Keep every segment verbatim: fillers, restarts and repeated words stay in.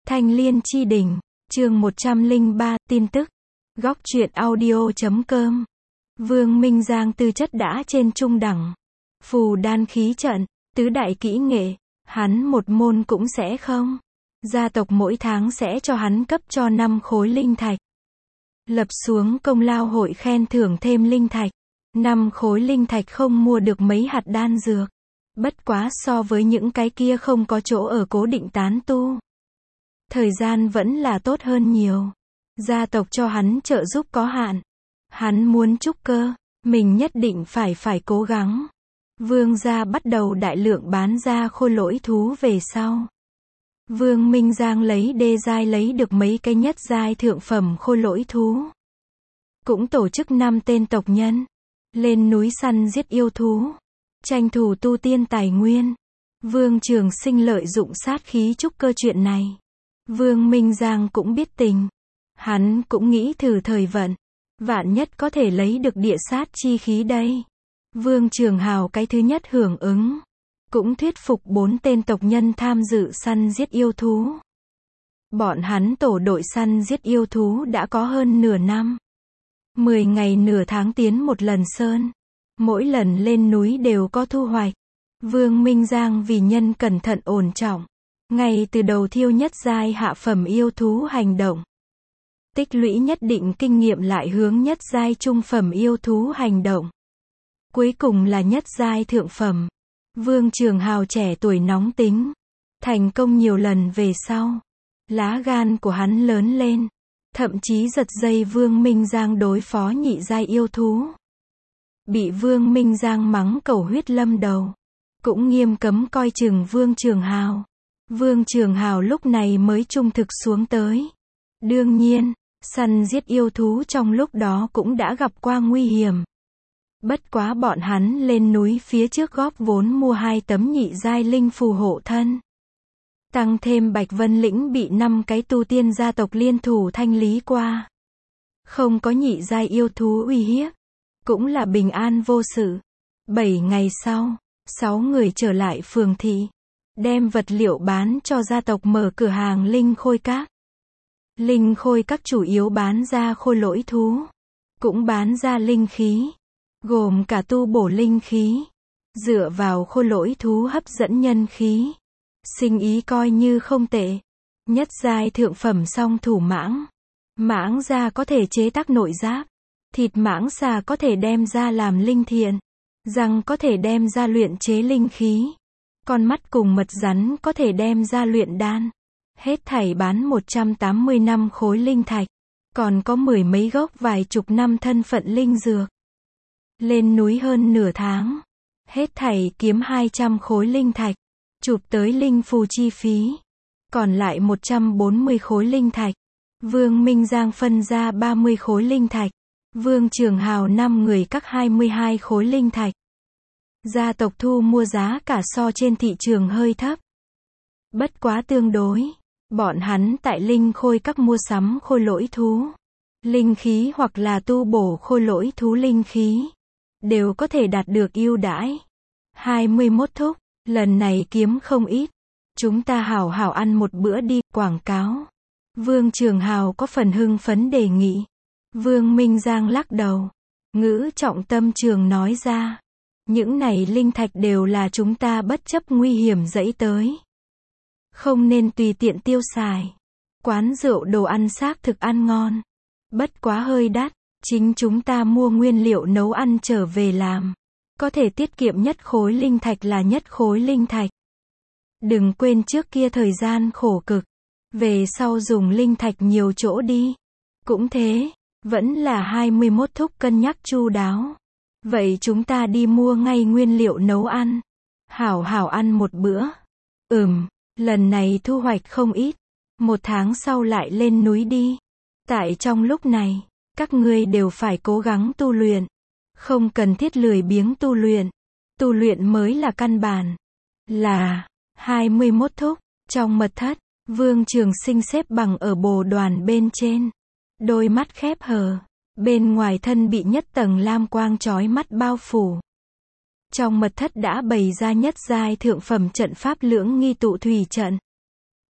Thanh Liên Chi Đỉnh, chương một trăm lẻ ba, tin tức. Góc truyện audio.com. Vương Minh Giang tư chất đã trên trung đẳng. Phù đan khí trận, tứ đại kỹ nghệ, hắn một môn cũng sẽ không. Gia tộc mỗi tháng sẽ cho hắn cấp cho năm khối linh thạch. Lập xuống công lao hội khen thưởng thêm linh thạch. năm khối linh thạch không mua được mấy hạt đan dược. Bất quá so với những cái kia không có chỗ ở cố định tán tu. Thời gian vẫn là tốt hơn nhiều. Gia tộc cho hắn trợ giúp có hạn. Hắn muốn trúc cơ, mình nhất định phải phải cố gắng. Vương gia bắt đầu đại lượng bán ra khôi lỗi thú về sau. Vương Minh Giang lấy đê giai lấy được mấy cái nhất giai thượng phẩm khôi lỗi thú. Cũng tổ chức năm tên tộc nhân. Lên núi săn giết yêu thú. Tranh thủ tu tiên tài nguyên. Vương Trường Sinh lợi dụng sát khí trúc cơ chuyện này. Vương Minh Giang cũng biết tình. Hắn cũng nghĩ thử thời vận. Vạn nhất có thể lấy được địa sát chi khí đây. Vương Trường Hào cái thứ nhất hưởng ứng. Cũng thuyết phục bốn tên tộc nhân tham dự săn giết yêu thú. Bọn hắn tổ đội săn giết yêu thú đã có hơn nửa năm. Mười ngày nửa tháng tiến một lần sơn. Mỗi lần lên núi đều có thu hoạch. Vương Minh Giang vì nhân cẩn thận ổn trọng. Ngay từ đầu thiêu nhất giai hạ phẩm yêu thú hành động. Tích lũy nhất định kinh nghiệm lại hướng nhất giai trung phẩm yêu thú hành động. Cuối cùng là nhất giai thượng phẩm. Vương Trường Hào trẻ tuổi nóng tính. Thành công nhiều lần về sau. Lá gan của hắn lớn lên. Thậm chí giật dây Vương Minh Giang đối phó nhị giai yêu thú. Bị Vương Minh Giang mắng cầu huyết lâm đầu. Cũng nghiêm cấm coi chừng Vương Trường Hào. Vương Trường Hào lúc này mới trung thực xuống tới. Đương nhiên, săn giết yêu thú trong lúc đó cũng đã gặp qua nguy hiểm. Bất quá bọn hắn lên núi phía trước góp vốn mua hai tấm nhị giai linh phù hộ thân. Tăng thêm Bạch Vân Lĩnh bị năm cái tu tiên gia tộc liên thủ thanh lý qua. Không có nhị giai yêu thú uy hiếp. Cũng là bình an vô sự. Bảy ngày sau, sáu người trở lại phường thị. Đem vật liệu bán cho gia tộc mở cửa hàng linh khôi các. Linh khôi các chủ yếu bán ra khôi lỗi thú. Cũng bán ra linh khí. Gồm cả tu bổ linh khí. Dựa vào khôi lỗi thú hấp dẫn nhân khí. Sinh ý coi như không tệ. Nhất giai thượng phẩm song thủ mãng. Mãng da có thể chế tác nội giáp. Thịt mãng xà có thể đem ra làm linh thiện. Răng có thể đem ra luyện chế linh khí. Con mắt cùng mật rắn có thể đem ra luyện đan. Hết thảy bán một trăm tám mươi năm khối linh thạch. Còn có mười mấy gốc vài chục năm thân phận linh dược. Lên núi hơn nửa tháng. Hết thảy kiếm hai trăm khối linh thạch. Chụp tới linh phù chi phí. Còn lại một trăm bốn mươi khối linh thạch. Vương Minh Giang phân ra ba mươi khối linh thạch. Vương Trường Hào năm người cắt hai mươi hai khối linh thạch. Gia tộc thu mua giá cả so trên thị trường hơi thấp. Bất quá tương đối. Bọn hắn tại linh khôi các mua sắm khôi lỗi thú. Linh khí hoặc là tu bổ khôi lỗi thú linh khí. Đều có thể đạt được ưu đãi. hai mươi mốt thúc. Lần này kiếm không ít. Chúng ta hảo hảo ăn một bữa đi. Quảng cáo. Vương Trường Hào có phần hưng phấn đề nghị. Vương Minh Giang lắc đầu. Ngữ trọng tâm trường nói ra. Những này linh thạch đều là chúng ta bất chấp nguy hiểm dẫy tới. Không nên tùy tiện tiêu xài. Quán rượu đồ ăn xác thực ăn ngon. Bất quá hơi đắt. Chính chúng ta mua nguyên liệu nấu ăn trở về làm. Có thể tiết kiệm nhất khối linh thạch là nhất khối linh thạch. Đừng quên trước kia thời gian khổ cực. Về sau dùng linh thạch nhiều chỗ đi. Cũng thế. Vẫn là hai mươi mốt thúc cân nhắc chu đáo. Vậy chúng ta đi mua ngay nguyên liệu nấu ăn. Hảo hảo ăn một bữa. Ừm, lần này thu hoạch không ít. Một tháng sau lại lên núi đi. Tại trong lúc này, các ngươi đều phải cố gắng tu luyện. Không cần thiết lười biếng tu luyện. Tu luyện mới là căn bản. Là, hai mươi mốt thúc, trong mật thất, Vương Trường Sinh xếp bằng ở bồ đoàn bên trên. Đôi mắt khép hờ. Bên ngoài thân bị nhất tầng lam quang chói mắt bao phủ. Trong mật thất đã bày ra nhất giai thượng phẩm trận pháp lưỡng nghi tụ thủy trận.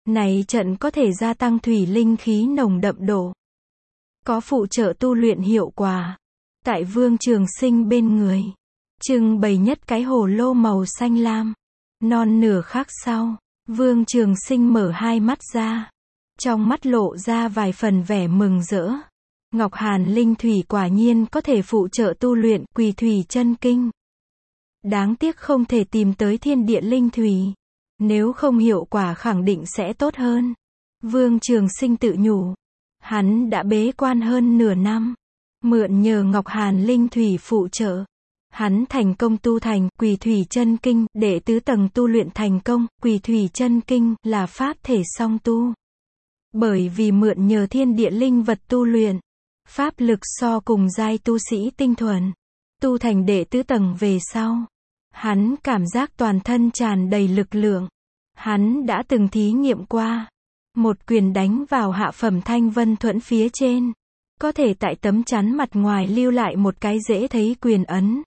Này trận có thể gia tăng thủy linh khí nồng đậm độ. Có phụ trợ tu luyện hiệu quả. Tại Vương Trường Sinh bên người, trưng bày nhất cái hồ lô màu xanh lam. Non nửa khắc sau, Vương Trường Sinh mở hai mắt ra. Trong mắt lộ ra vài phần vẻ mừng rỡ. Ngọc Hàn Linh Thủy quả nhiên có thể phụ trợ tu luyện Quỳ Thủy Chân Kinh. Đáng tiếc không thể tìm tới Thiên Địa Linh Thủy. Nếu không hiệu quả khẳng định sẽ tốt hơn. Vương Trường Sinh tự nhủ. Hắn đã bế quan hơn nửa năm. Mượn nhờ Ngọc Hàn Linh Thủy phụ trợ. Hắn thành công tu thành Quỳ Thủy Chân Kinh, để tứ tầng tu luyện thành công. Quỳ Thủy Chân Kinh là pháp thể song tu. Bởi vì mượn nhờ thiên địa linh vật tu luyện, pháp lực so cùng giai tu sĩ tinh thuần. Tu thành đệ tứ tầng về sau, hắn cảm giác toàn thân tràn đầy lực lượng. Hắn đã từng thí nghiệm qua. Một quyền đánh vào hạ phẩm thanh vân thuẫn phía trên. Có thể tại tấm chắn mặt ngoài lưu lại một cái dễ thấy quyền ấn.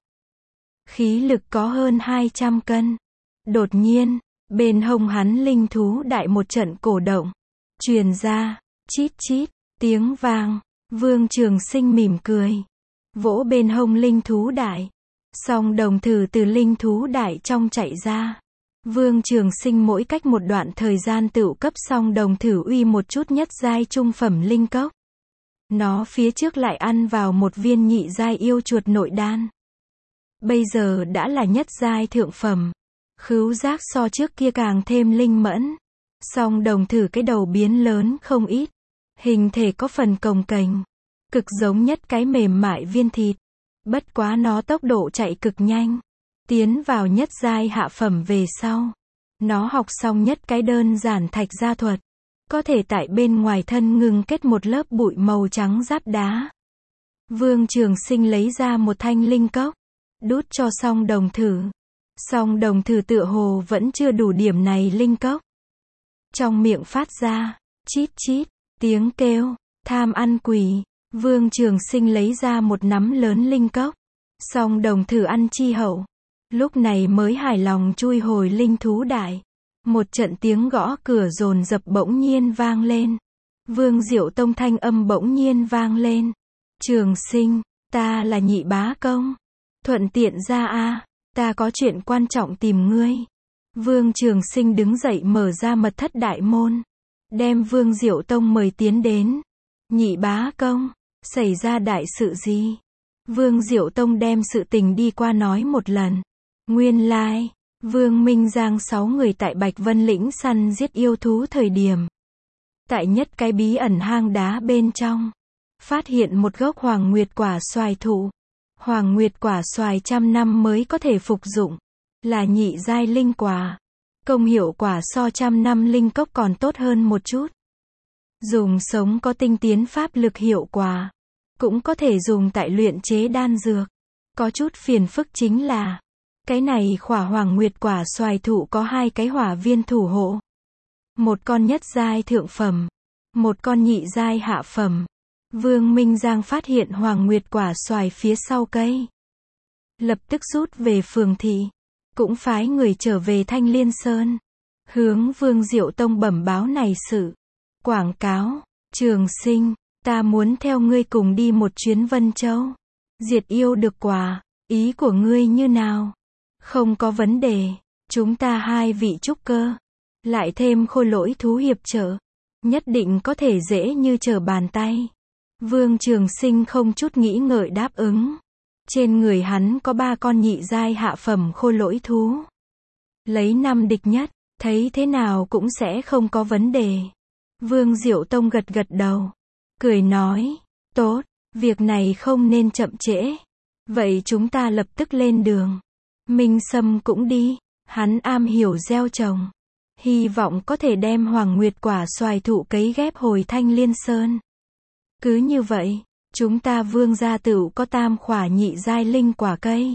Khí lực có hơn hai trăm cân. Đột nhiên, bên hông hắn linh thú đại một trận cổ động. Truyền ra, chít chít, tiếng vang. Vương Trường Sinh mỉm cười. Vỗ bên hông linh thú đại. Song đồng thử từ linh thú đại trong chạy ra. Vương Trường Sinh mỗi cách một đoạn thời gian tựu cấp song đồng thử uy một chút nhất giai trung phẩm linh cốc. Nó phía trước lại ăn vào một viên nhị giai yêu chuột nội đan. Bây giờ đã là nhất giai thượng phẩm. Khứu giác so trước kia càng thêm linh mẫn. Song đồng thử cái đầu biến lớn không ít. Hình thể có phần cồng kềnh. Cực giống nhất cái mềm mại viên thịt. Bất quá nó tốc độ chạy cực nhanh. Tiến vào nhất giai hạ phẩm về sau. Nó học xong nhất cái đơn giản thạch gia thuật. Có thể tại bên ngoài thân ngừng kết một lớp bụi màu trắng giáp đá. Vương Trường Sinh lấy ra một thanh linh cốc. Đút cho song đồng thử. Song đồng thử tựa hồ vẫn chưa đủ điểm này linh cốc. Trong miệng phát ra, chít chít, tiếng kêu, tham ăn quỷ. Vương Trường Sinh lấy ra một nắm lớn linh cốc. Song đồng thử ăn chi hậu. Lúc này mới hài lòng chui hồi linh thú đại. Một trận tiếng gõ cửa dồn dập bỗng nhiên vang lên. Vương Diệu Tông thanh âm bỗng nhiên vang lên. Trường Sinh, ta là Nhị Bá Công. Thuận tiện ra a, ta có chuyện quan trọng tìm ngươi. Vương Trường Sinh đứng dậy mở ra mật thất đại môn. Đem Vương Diệu Tông mời tiến đến. Nhị Bá Công, xảy ra đại sự gì? Vương Diệu Tông đem sự tình đi qua nói một lần. Nguyên lai, Vương Minh Giang sáu người tại Bạch Vân Lĩnh săn giết yêu thú thời điểm. Tại nhất cái bí ẩn hang đá bên trong, phát hiện một gốc Hoàng Nguyệt quả xoài thụ. Hoàng Nguyệt quả xoài trăm năm mới có thể phục dụng. Là nhị giai linh quả. Công hiệu quả so trăm năm linh cốc còn tốt hơn một chút. Dùng sống có tinh tiến pháp lực hiệu quả. Cũng có thể dùng tại luyện chế đan dược. Có chút phiền phức chính là, cái này khỏa Hoàng Nguyệt quả xoài thụ có hai cái hỏa viên thủ hộ. Một con nhất giai thượng phẩm. Một con nhị giai hạ phẩm. Vương Minh Giang phát hiện Hoàng Nguyệt quả xoài phía sau cây. Lập tức rút về phường thị. Cũng phái người trở về Thanh Liên Sơn. Hướng Vương Diệu Tông bẩm báo này sự. Quảng cáo, Trường Sinh, ta muốn theo ngươi cùng đi một chuyến Vân Châu. Diệt yêu được quả, ý của ngươi như nào? Không có vấn đề, chúng ta hai vị trúc cơ. Lại thêm khôi lỗi thú hiệp trợ. Nhất định có thể dễ như trở bàn tay. Vương Trường Sinh không chút nghĩ ngợi đáp ứng. Trên người hắn có ba con nhị giai hạ phẩm khôi lỗi thú. Lấy năm địch nhất, thấy thế nào cũng sẽ không có vấn đề. Vương Diệu Tông gật gật đầu. Cười nói, tốt, việc này không nên chậm trễ. Vậy chúng ta lập tức lên đường. Minh Sâm cũng đi, hắn am hiểu gieo trồng. Hy vọng có thể đem Hoàng Nguyệt quả xoài thụ cấy ghép hồi Thanh Liên Sơn. Cứ như vậy, chúng ta Vương gia tựu có tam khỏa nhị giai linh quả cây.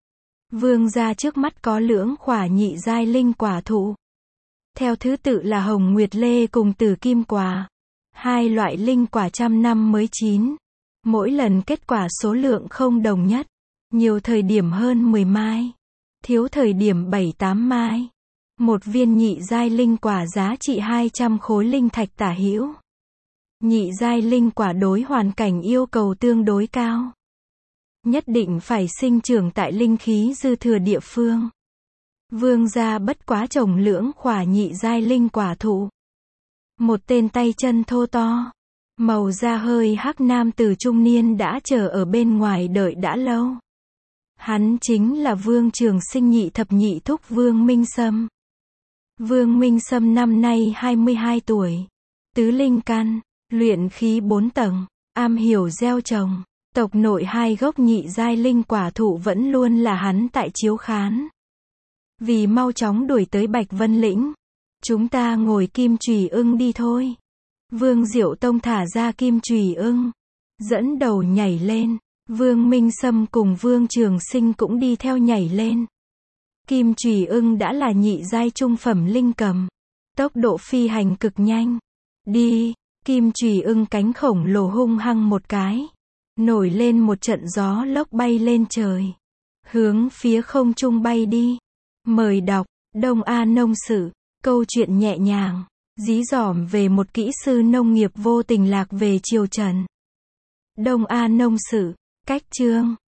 Vương gia trước mắt có lưỡng khỏa nhị giai linh quả thụ. Theo thứ tự là Hồng Nguyệt Lê cùng Tử Kim quả. Hai loại linh quả trăm năm mới chín. Mỗi lần kết quả số lượng không đồng nhất. Nhiều thời điểm hơn mười mai. Thiếu thời điểm bảy tám mai. Một viên nhị giai linh quả giá trị hai trăm khối linh thạch tả hữu. Nhị giai linh quả đối hoàn cảnh yêu cầu tương đối cao. Nhất định phải sinh trưởng tại linh khí dư thừa địa phương. Vương gia bất quá trồng lưỡng khỏa nhị giai linh quả thụ. Một tên tay chân thô to, màu da hơi hắc nam tử trung niên đã chờ ở bên ngoài đợi đã lâu. Hắn chính là Vương Trường Sinh nhị thập nhị thúc Vương Minh Sâm. Vương Minh Sâm năm nay hai mươi hai tuổi. Tứ linh căn, luyện khí bốn tầng, am hiểu gieo trồng. Tộc nội hai gốc nhị giai linh quả thụ vẫn luôn là hắn tại chiếu khán. Vì mau chóng đuổi tới Bạch Vân Lĩnh, chúng ta ngồi kim chùy ưng đi thôi. Vương Diệu Tông thả ra kim chùy ưng, dẫn đầu nhảy lên. Vương Minh Sâm cùng Vương Trường Sinh cũng đi theo nhảy lên. Kim chùy ưng đã là nhị giai trung phẩm linh cầm, tốc độ phi hành cực nhanh. Đi, kim chùy ưng cánh khổng lồ hung hăng một cái, nổi lên một trận gió lốc bay lên trời, hướng phía không trung bay đi. Mời đọc Đông A Nông Sự, câu chuyện nhẹ nhàng, dí dỏm về một kỹ sư nông nghiệp vô tình lạc về triều Trần. Đông A Nông Sự, cách chương